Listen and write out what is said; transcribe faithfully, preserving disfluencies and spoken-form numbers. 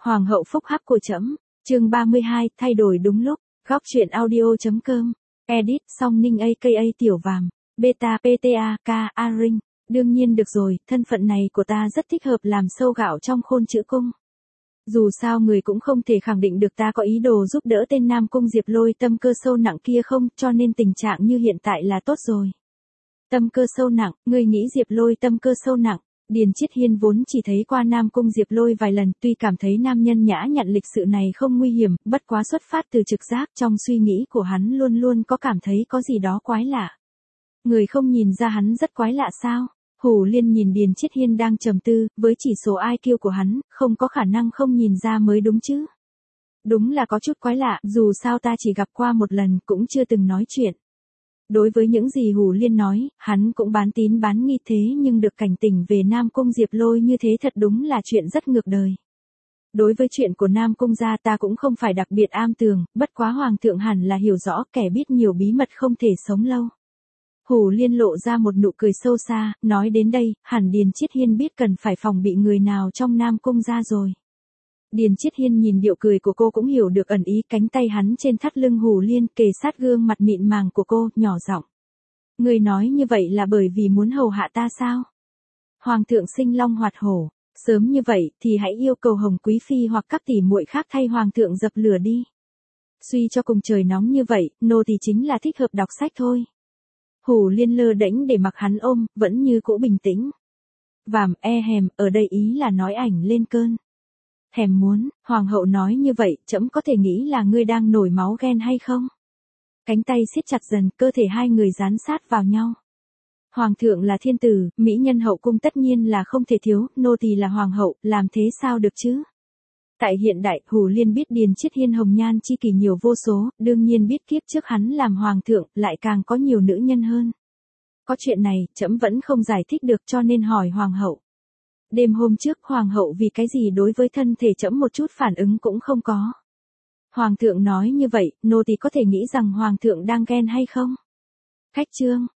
Hoàng hậu phúc hắc của trẫm, chương ba mươi hai, thay đổi đúng lúc, góc truyện audio.com, edit, song ninh aka tiểu vàm, beta, pta, k, a ring, đương nhiên được rồi, thân phận này của ta rất thích hợp làm sâu gạo trong khôn chữ cung. Dù sao người cũng không thể khẳng định được ta có ý đồ giúp đỡ tên Nam Cung Diệp Lôi tâm cơ sâu nặng kia không, cho nên tình trạng như hiện tại là tốt rồi. Tâm cơ sâu nặng, ngươi nghĩ Diệp Lôi tâm cơ sâu nặng? Điền Chiết Hiên vốn chỉ thấy qua Nam Cung Diệp Lôi vài lần, tuy cảm thấy nam nhân nhã nhặn lịch sự này không nguy hiểm, bất quá xuất phát từ trực giác, trong suy nghĩ của hắn luôn luôn có cảm thấy có gì đó quái lạ. Người không nhìn ra hắn rất quái lạ sao? Hủ Liên nhìn Điền Chiết Hiên đang trầm tư, với chỉ số i kiu của hắn, không có khả năng không nhìn ra mới đúng chứ. Đúng là có chút quái lạ, dù sao ta chỉ gặp qua một lần, cũng chưa từng nói chuyện. Đối với những gì Hủ Liên nói, hắn cũng bán tín bán nghi thế nhưng được cảnh tỉnh về Nam Cung Diệp Lôi như thế thật đúng là chuyện rất ngược đời. Đối với chuyện của Nam Cung gia ta cũng không phải đặc biệt am tường, bất quá Hoàng thượng hẳn là hiểu rõ kẻ biết nhiều bí mật không thể sống lâu. Hủ Liên lộ ra một nụ cười sâu xa, nói đến đây, hẳn Điền Chiết Hiên biết cần phải phòng bị người nào trong Nam Cung gia rồi. Điền Chiết Hiên nhìn điệu cười của cô cũng hiểu được ẩn ý, cánh tay hắn trên thắt lưng Hủ Liên kề sát gương mặt mịn màng của cô, nhỏ giọng. Người nói như vậy là bởi vì muốn hầu hạ ta sao? Hoàng thượng sinh long hoạt hổ, sớm như vậy thì hãy yêu cầu Hồng Quý Phi hoặc các tỷ muội khác thay Hoàng thượng dập lửa đi. Suy cho cùng trời nóng như vậy, nô thì chính là thích hợp đọc sách thôi. Hủ Liên lơ đễnh để mặc hắn ôm, vẫn như cũ bình tĩnh. Vàm e hèm, ở đây ý là nói ảnh lên cơn. Thèm muốn, hoàng hậu nói như vậy, trẫm có thể nghĩ là ngươi đang nổi máu ghen hay không? Cánh tay siết chặt dần, cơ thể hai người dán sát vào nhau. Hoàng thượng là thiên tử, mỹ nhân hậu cung tất nhiên là không thể thiếu, nô tỳ là hoàng hậu, làm thế sao được chứ? Tại hiện đại, Hủ Liên biết Điền Chiết Hiên hồng nhan chi kỷ nhiều vô số, đương nhiên biết kiếp trước hắn làm hoàng thượng, lại càng có nhiều nữ nhân hơn. Có chuyện này, trẫm vẫn không giải thích được cho nên hỏi hoàng hậu. Đêm hôm trước hoàng hậu vì cái gì đối với thân thể trẫm một chút phản ứng cũng không có. Hoàng thượng nói như vậy, nô tỳ có thể nghĩ rằng hoàng thượng đang ghen hay không? Khách chương,